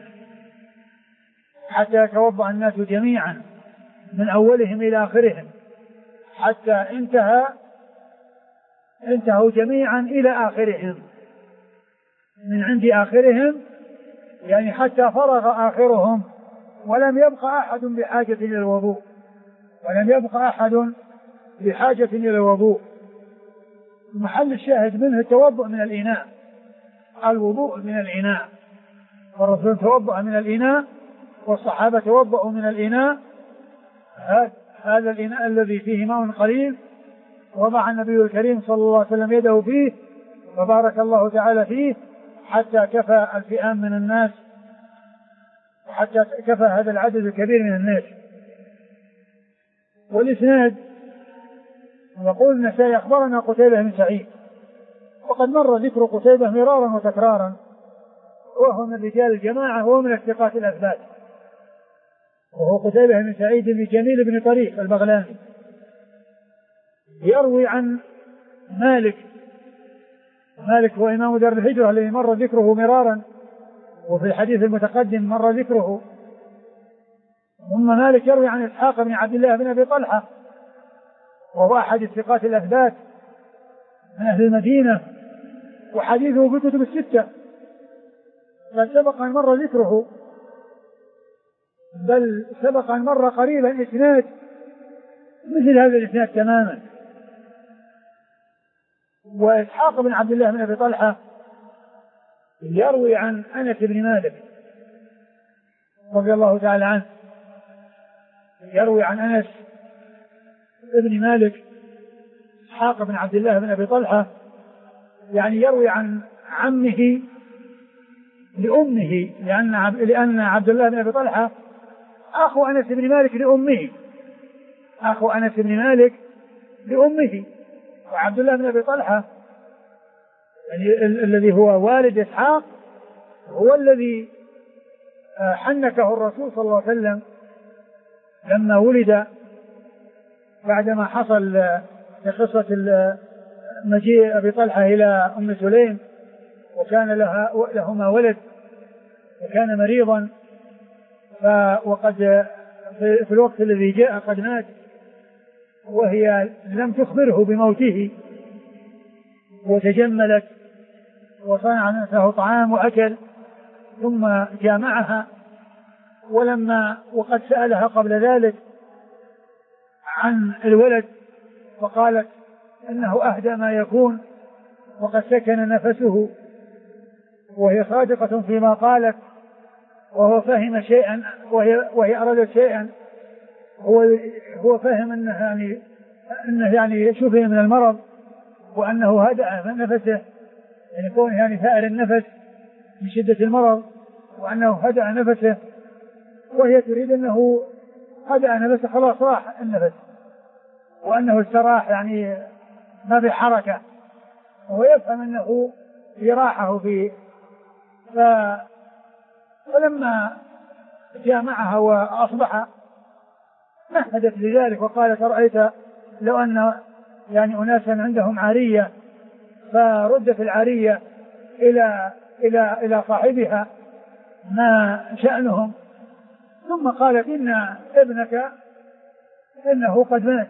Speaker 2: حتى يتوضأ الناس جميعا من أولهم إلى آخرهم، حتى انتهوا جميعا إلى آخرهم، من عند آخرهم يعني حتى فرغ آخرهم ولم يبقى أحد بحاجة إلى الوضوء. محل الشاهد منه التوضؤ من الإناء، الوضوء من الإناء، والرسول توضأ من الإناء والصحابة توضأوا من الإناء، هذا الإناء الذي فيه ماء قليل وضع النبي الكريم صلى الله عليه وسلم يده فيه فبارك الله تعالى فيه حتى كفى الفئام من الناس، حتى كفى هذا العدد الكبير من الناس. والإسناد يقول النسائي أخبرنا قتيبة بن سعيد، وقد مر ذكر قتيبة مرارا وتكرارا، وهو من رجال الجماعة وهو من الثقات الأثبات، وهو قتيبة بن سعيد بن جميل بن طريق البغلاني، يروي عن مالك مالك هو إمام دار الهجرة الذي مر ذكره مرارا، وفي الحديث المتقدم مر ذكره. ثم مالك يروي عن إسحاق بن عبد الله بن أبي طلحة، وهو أحد الثقات الأثبات من أهل المدينة، وحديثه في الكتب الستة، بل سبق أن مر ذكره، بل سبق أن مر قريبا إسناد مثل هذا الإسناد تماما. وإسحاق بن عبد الله بن أبي طلحة يروي عن أنس بن مالك رضي الله تعالى عنه، يروي عن أنس بن مالك. إسحاق بن عبد الله بن أبي طلحة يعني يروي عن عمه لأمه، لأن عبد الله بن أبي طلحة أخو أنس بن مالك لأمه، أخو أنس بن مالك لأمه. وعبد الله بن أبي طلحة يعني الذي هو والد إسحاق هو الذي حنكه الرسول صلى الله عليه وسلم لما ولد، بعدما حصل في قصة مجيء أبي طلحة إلى أم سليم، وكان لهما ولد وكان مريضا، وقد في الوقت الذي جاء قد مات، وهي لم تخبره بموته، وتجملت وصنع له طعام وأكل، ثم جامعها. وقد سألها قبل ذلك عن الولد، وقالت إنه أهدى ما يكون وقد سكن نفسه، وهي صادقة فيما قالت، وهو فهم شيئا وهي أرادت شيئا، هو فهم أنه يعني شفي من المرض، وأنه هدأ من نفسه، يعني كونه يعني ثائر النفس من شدة المرض، وأنه هدأ نفسه، وهي تريد أنه هدأ نفسه خلاص راح النفس، وأنه استراح يعني ما في حركة، وهو يفهم أنه راحه فيه. فلما جامعها وأصبح مهدت لذلك، وقالت رأيت لو أن يعني أناسا عندهم عارية فردت العارية إلى صاحبها ما شأنهم. ثم قالت إن ابنك إنه قد مات.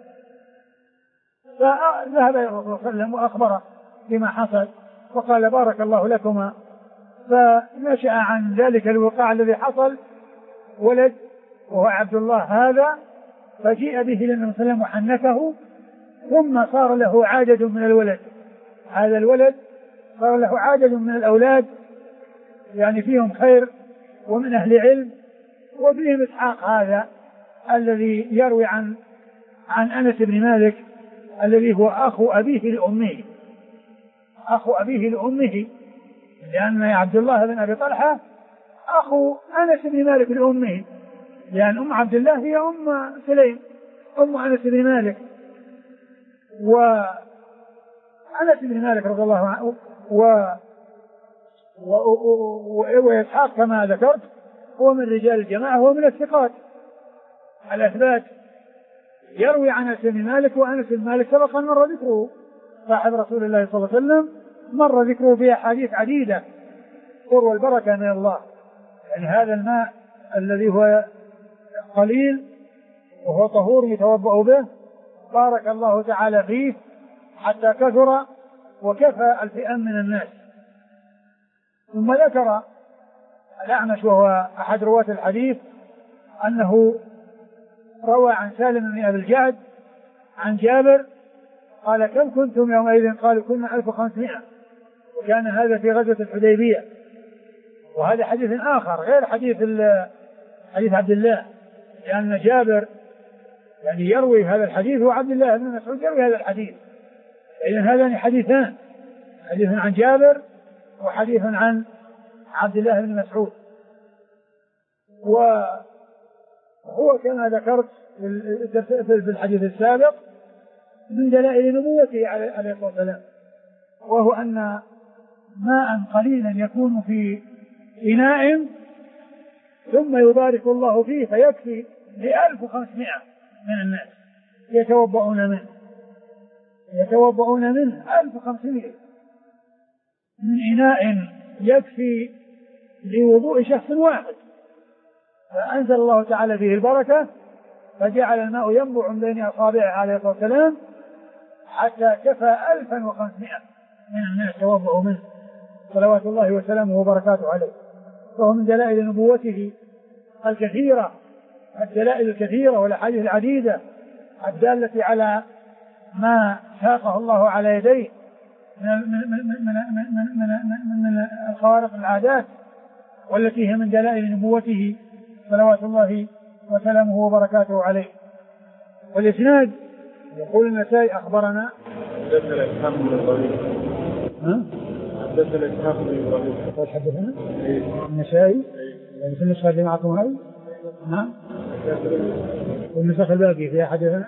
Speaker 2: فذهب إلى الرسول صلى الله عليه وسلم وأخبره بما حصل، وقال بارك الله لكما. فنشأ عن ذلك الوقاع الذي حصل ولد وهو عبد الله هذا، فجيء به للنبي صلى الله عليه وسلم وحنكه، ثم صار له عدد من الولد. هذا الولد صار له عدد من الأولاد يعني فيهم خير ومن أهل علم، وفيهم إسحاق هذا الذي يروي عن أنس بن مالك الذي هو أخو أبيه لأمه، أخو أبيه لأمه، لأن عبد الله بن أبي طلحة أخو أنس بن مالك لأمه، لأن أم عبد الله هي أم سليم أم أنس بن مالك. وأنس بن مالك رضي الله عنه وإسحاق كما ذكرت هو من رجال الجماعة، هو من الثقات الأثبات، يروي عن أنس بن مالك. وأنس بن مالك سبق أن مر ذكره، صاحب رسول الله صلى الله عليه وسلم، مر ذكره في أحاديث عديدة، قر والبركة من الله، يعني هذا الماء الذي هو قليل وهو طهور يتوضأ به، بارك الله تعالى فيه حتى كثر وكفى الفئام من الناس. ثم ذكر الأعمش وهو أحد رواة الحديث أنه روى عن سالم بن أبي الجعد عن جابر قال كم كنتم يومئذ؟ قالوا كنا 1500، وكان هذا في غزوة الحديبية. وهذا حديث آخر غير حديث عبد الله، لأن جابر يعني يروي هذا الحديث وعبد الله بن مسعود يروي هذا الحديث، إذن هذان حديثان، حديث عن جابر وحديث عن عبد الله بن مسعود. وهو كما ذكرت في الحديث السابق من دلائل نبوته عليه الصلاة والسلام، وهو أن ماء قليلا يكون في إناء ثم يبارك الله فيه فيكفي ل1500 من الناس يتوضؤون منه 1500. من إناء يكفي لوضوء شخص واحد، فأنزل الله تعالى فيه البركة فجعل الماء ينبع من بين أصابعه عليه الصلاة والسلام حتى كفى 1500 من الناس توضؤوا منه صلوات الله وسلامه وبركاته عليه. وهو من دلائل نبوته الكثيرة، الدلائل الكثيرة والأحاديث العديدة الدالة على ما ساقه الله على يديه من الخوارق العادات، والتي هي من دلائل نبوته صلوات الله وسلامه وبركاته عليه. والإسناد يقول النسائي أخبرنا
Speaker 1: حدثنا إسحاق بن إبراهيم. حدثنا إسحاق بن إبراهيم.
Speaker 2: حدثنا النسائي يعني في النسخة اللي معكم هاي. نعم. والنسخة الباقي فيها حدثنا.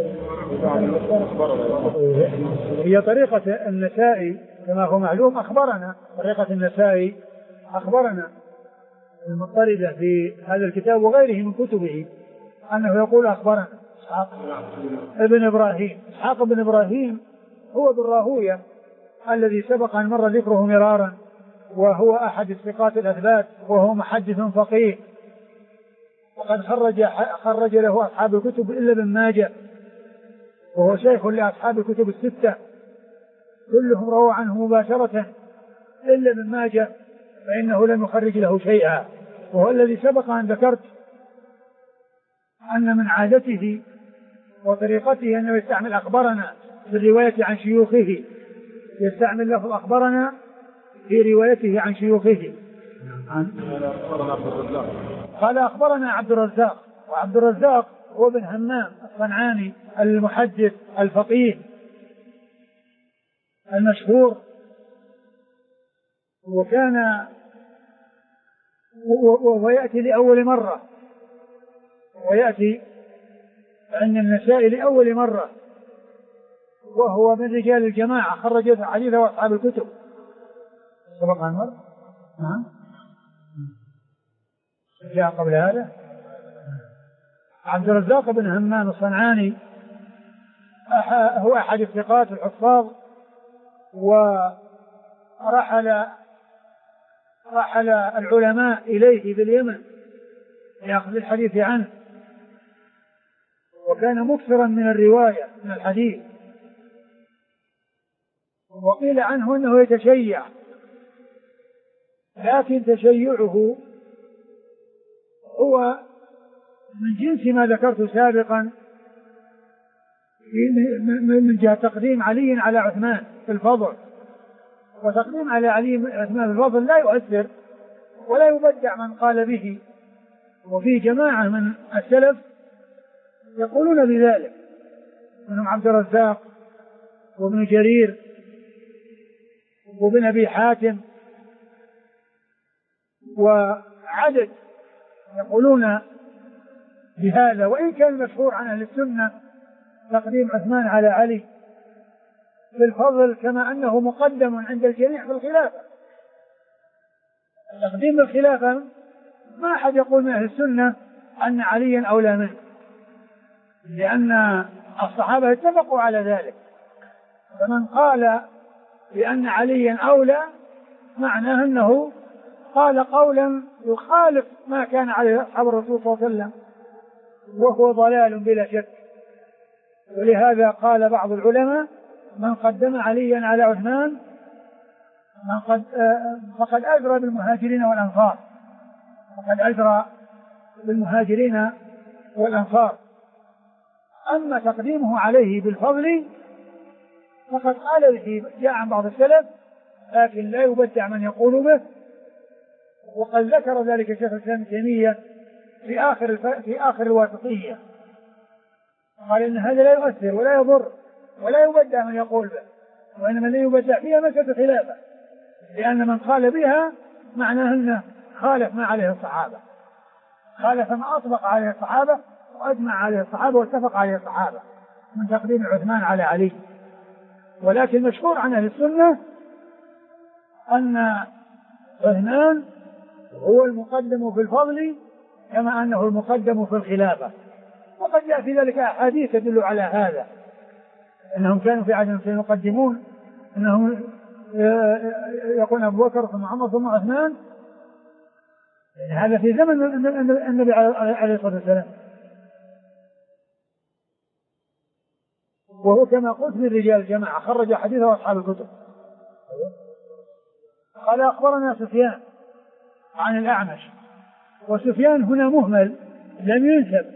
Speaker 2: هي طريقة النسائي كما هو معلوم أخبرنا، طريقة النسائي أخبرنا المضطردة في هذا الكتاب وغيره من كتبه أنه يقول أخبرنا إسحاق ابن إبراهيم. إسحاق بن إبراهيم هو ابن راهوية الذي سبق أن مر ذكره مرارا، وهو أحد الثقات الأثبات، وهو محدث فقيه، وقد خرج له أصحاب الكتب إلا ابن ماجه، وهو شيخ لأصحاب الكتب الستة كلهم رووا عنه مباشرة إلا ابن ماجه فإنه لم يخرج له شيئا. وهو الذي سبق أن ذكرت أن من عادته وطريقته أنه يستعمل أخبرنا في الرواية عن شيوخه، يستعمل له أخبرنا في روايته عن شيوخه. قال أخبرنا عبد الرزاق، وعبد الرزاق هو بن همام الصنعاني المحدث الفقيه المشهور، وكان ويأتي لأول مرة، ويأتي عند النسائي لأول مرة، وهو من رجال الجماعة خرج حديثه أصحاب الكتب. سبق عن مرة؟ نعم. جاء قبل هذا. عبد الرزاق بن همام الصنعاني هو أحد الثقات الحفاظ، ورحل العلماء إليه في اليمن لأخذ الحديث عنه، وكان مكثرا من الرواية من الحديث، وقيل عنه أنه يتشيع، لكن تشيعه هو من جنس ما ذكرت سابقا من جهة تقديم علي على عثمان في الفضل، وتقديم على علي عثمان في الفضل لا يؤثر ولا يبدع من قال به، وفي جماعة من السلف يقولون بذلك، منهم عبد الرزاق وابن جرير وابن أبي حاتم وعدد يقولون بهذا، وإن كان المشهور عن أهل السنة تقديم عثمان على علي في الفضل كما أنه مقدم عند الجميع في الخلافة. تقديم الخلافة ما أحد يقول من أهل السنة أن عليا أولى منه، لأن الصحابة اتفقوا على ذلك، فمن قال بأن عليا أولى معناه أنه قال قولا يخالف ما كان عليه أصحاب الرسول صلى الله عليه وسلم، وهو ضلال بلا شك. ولهذا قال بعض العلماء من قدم عليا على عثمان فقد أجرى بالمهاجرين والأنصار، فقد أجرى بالمهاجرين والأنصار. أما تقديمه عليه بالفضل فقد قال به جاء عن بعض السلف، لكن لا يبدع من يقول به، وقد ذكر ذلك شيخ الإسلام ابن تيمية في آخر الواسطية، قال إن هذا لا يؤثر ولا يضر ولا يبدع من يقول به، وإنما الذي يبدع فيها مسألة الخلافة، لأن من قال بها معناه أنه خالف ما عليه الصحابة، خالف ما أطبق عليه الصحابة وأجمع عليه الصحابة واتفق عليه الصحابة من تقديم عثمان على علي. ولكن مشهور عن أهل السنة أن عثمان هو المقدم في الفضل كما أنه المقدم في الخلافة، وقد جاء في ذلك أحاديث تدل على هذا، أنهم كانوا في عهد يقدمون، أنهم يقول أبو بكر ثم عمر ثم عثمان، هذا في زمن النبي عليه الصلاة والسلام، وهو كما قلت من رجال الجماعة خرج حديثه أصحاب الكتب. قال أخبرنا سفيان عن الأعمش، وسفيان هنا مهمل لم ينسب،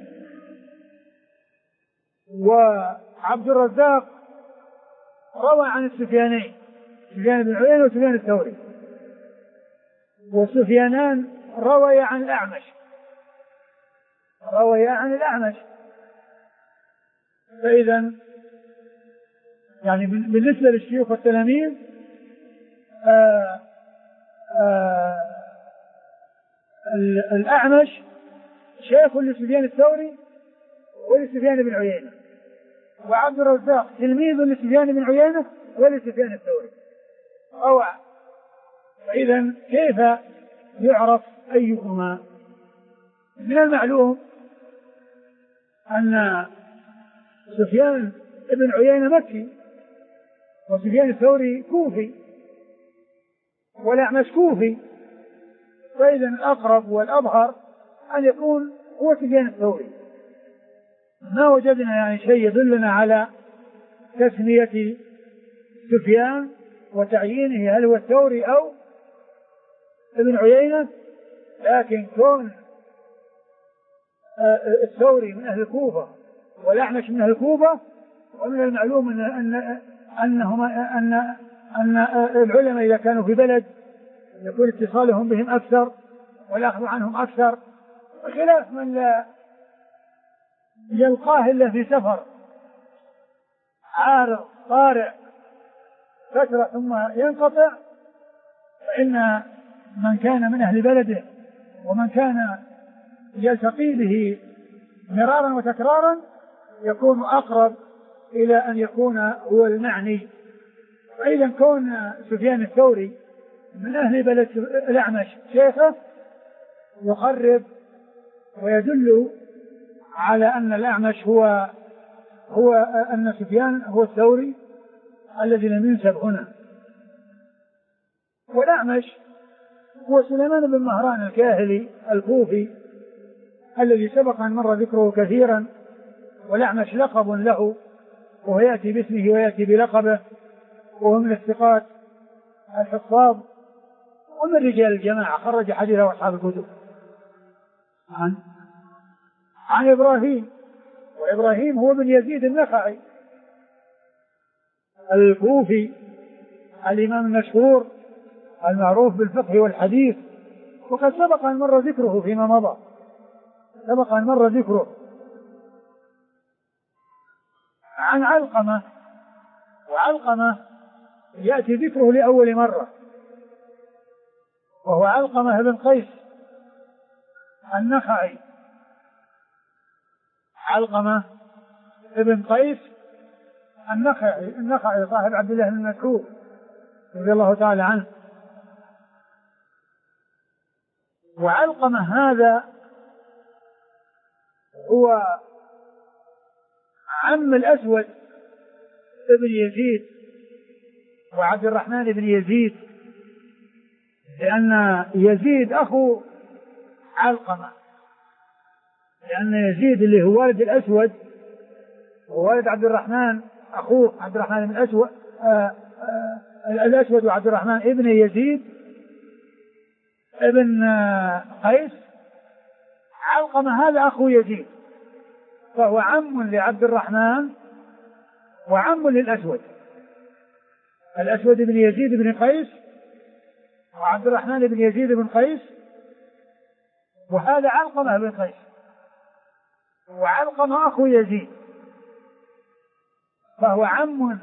Speaker 2: وعبد الرزاق روى عن السفيانين، سفيان بن عيينة وسفيان الثوري، وسفيانان روي عن الأعمش، فإذا يعني بالنسبة للشيوخ والتلاميذ الأعمش شيخ لسفيان الثوري ولسفيان بن عيينة، وعبد الرزاق تلميذ لسفيان بن عيينة ولسفيان الثوري روى. فإذا كيف يعرف أيهما؟ من المعلوم أن سفيان بن عيينة مكي، وسفيان الثوري كوفي، والأعمش كوفي، فإذا الأقرب والأظهر أن يكون هو سفيان الثوري. ما وجدنا يعني شيء يدلنا على تسمية سفيان وتعيينه هل هو الثوري أو ابن عيينة، لكن كون الثوري من أهل الكوفة والأعمش من أهل الكوفة، ومن المعلوم أن العلماء إذا كانوا في بلد يكون اتصالهم بهم أكثر والأخذ عنهم أكثر، بخلاف من لا يلقاه إلا في سفر عارض طارئ فترة ثم ينقطع. فإن من كان من أهل بلده ومن كان يلتقي به مرارا وتكرارا يكون أقرب إلى أن يكون هو المعني. فإذا كون سفيان الثوري من أهل بلد الأعمش شيخه يقرب ويدل على أن الأعمش هو أن سفيان هو الثوري الذي لم ينسب هنا. والأعمش هو سليمان بن مهران الكاهلي الكوفي الذي سبق أن مر ذكره كثيرا، والأعمش لقب له وهو يأتي باسمه ويأتي بلقبه، وهو من الثقات الحفاظ ومن رجال الجماعة خرج حديثه أصحاب الكتب. عن إبراهيم، وإبراهيم هو بن يزيد النخعي الكوفي الإمام المشهور المعروف بالفقه والحديث، وقد سبق أن مر ذكره فيما مضى، عن علقمة، وعلقمة يأتي ذكره لأول مرة، وهو علقمة بن قيس النخعي، علقمة بن قيس النخعي صاحب عبد الله بن مسعود رضي الله تعالى عنه. وعلقمة هذا هو عم الأسود بن يزيد وعبد الرحمن بن يزيد، لأن يزيد أخو علقمة، لأن يزيد اللي هو والد الأسود ووالد عبد الرحمن أخوه عبد الرحمن بن الأسود، الأسود وعبد الرحمن ابن يزيد ابن قيس. علقمة هذا أخو يزيد، فهو عم لعبد الرحمن وعم للأسود، الأسود بن يزيد بن قيس وعبد الرحمن بن يزيد بن قيس، وهذا علقمة بن قيس، وعلقمة أخو يزيد، فهو عم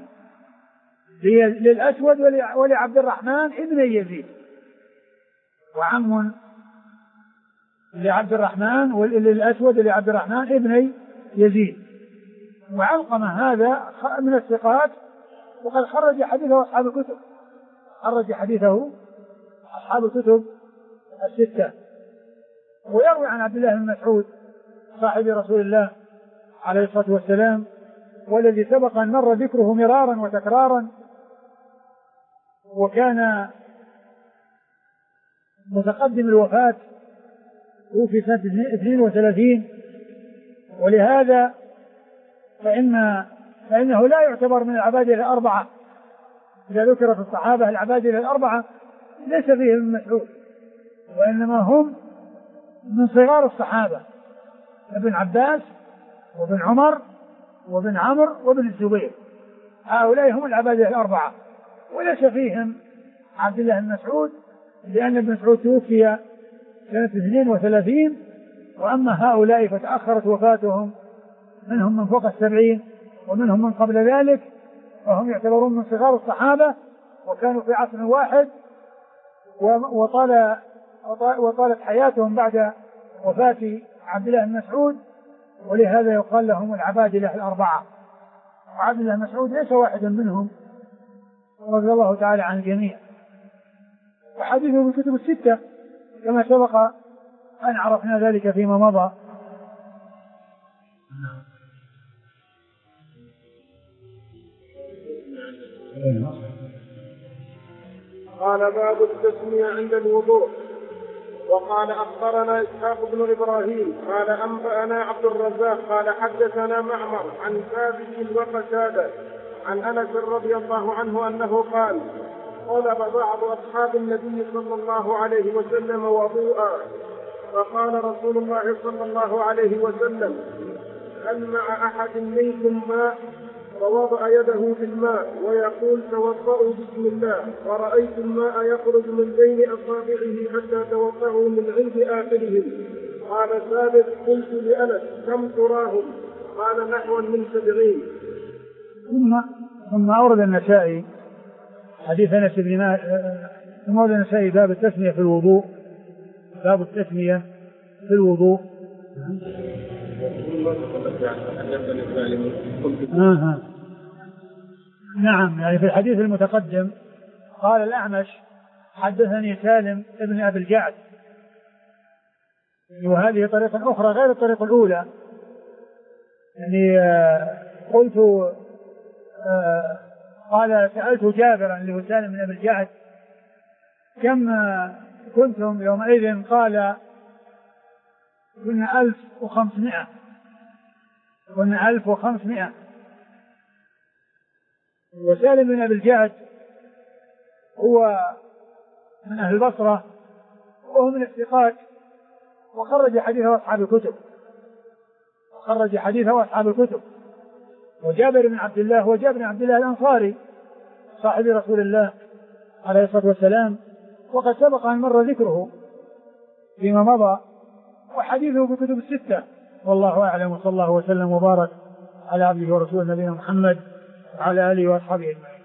Speaker 2: للأسود ولعبد الرحمن ابن يزيد، وعم لعبد الرحمن وللأسود ولعبد الرحمن ابن يزيد. وعلقمة هذا من الثقات، وقد خرج حديثه أصحاب الكتب الستة. ويروي عن عبد الله بن مسعود صاحب رسول الله عليه الصلاة والسلام، والذي سبق أن مر ذكره مرارا وتكرارا، وكان متقدم الوفاة، توفي سنة 32، ولهذا فإنه لا يعتبر من العبادلة الأربعة. إذا ذكر في الصحابة العبادلة الأربعة ليس فيهم ابن مسعود، وإنما هم من صغار الصحابة، ابن عباس وابن عمر وابن عمرو وابن الزبير، هؤلاء هم العبادلة الأربعة، وليس فيهم عبد الله بن مسعود، لأن ابن مسعود توفي سنة 32، وأما هؤلاء فتأخرت وفاتهم، منهم من فوق 70 ومنهم من قبل ذلك، فهم يعتبرون من صغار الصحابة وكانوا في عصر واحد، وطالت حياتهم بعد وفاة عبد الله بن مسعود، ولهذا يقال لهم العبادلة الأربعة. وعبد الله بن مسعود ليس واحدا منهم رضي الله تعالى عن الجميع، وحديثه في الكتب الستة كما سبق أن عرفنا ذلك فيما مضى.
Speaker 1: قال باب التسمية عند الوضوء. وقال أخبرنا إسحاق بن إبراهيم قال أنبأنا عبد الرزاق قال حدثنا معمر عن ثابت وقتادة عن أنس رضي الله عنه أنه قال طلب بعض أصحاب النبي صلى الله عليه وسلم وضوءا، فقال رسول الله صلى الله عليه وسلم هل مع أحد منكم ماء؟ فوضع يده في الماء ويقول توضأوا بسم الله، ورأيت الماء يخرج من بين أصابعه حتى توضأوا من عند آخرهم. قال ثابت قلت لأنس كم تراهم؟ قال نحو من 70.
Speaker 2: ثم أورد النسائي حديث أنس بن مالك، ثم أورد النسائي باب التسمية في الوضوء، باب التسمية في الوضوء. نعم، يعني في الحديث المتقدم قال الأعمش حدثني سالم ابن أبي الجعد، وهذه طريقة أخرى غير الطريقة الأولى. يعني قلت قال سألت جابرا اللي هو سالم بن أبي الجعد كم كنتم يومئذ؟ قال كنا 1500. كنا 1500. وسالم بن أبي الجعد هو من أهل البصرة وهو من الثقات، وخرج حديثه أصحاب الكتب، وجابر بن عبد الله هو جابر بن عبد الله الأنصاري صاحب رسول الله عليه الصلاة والسلام، وقد سبق أن مر ذكره فيما مضى، وحديثه في كتب الستة. والله أعلم، وصلى الله وسلم وبارك على عبده ورسوله نبينا محمد وعلى آله وأصحابه أجمعين.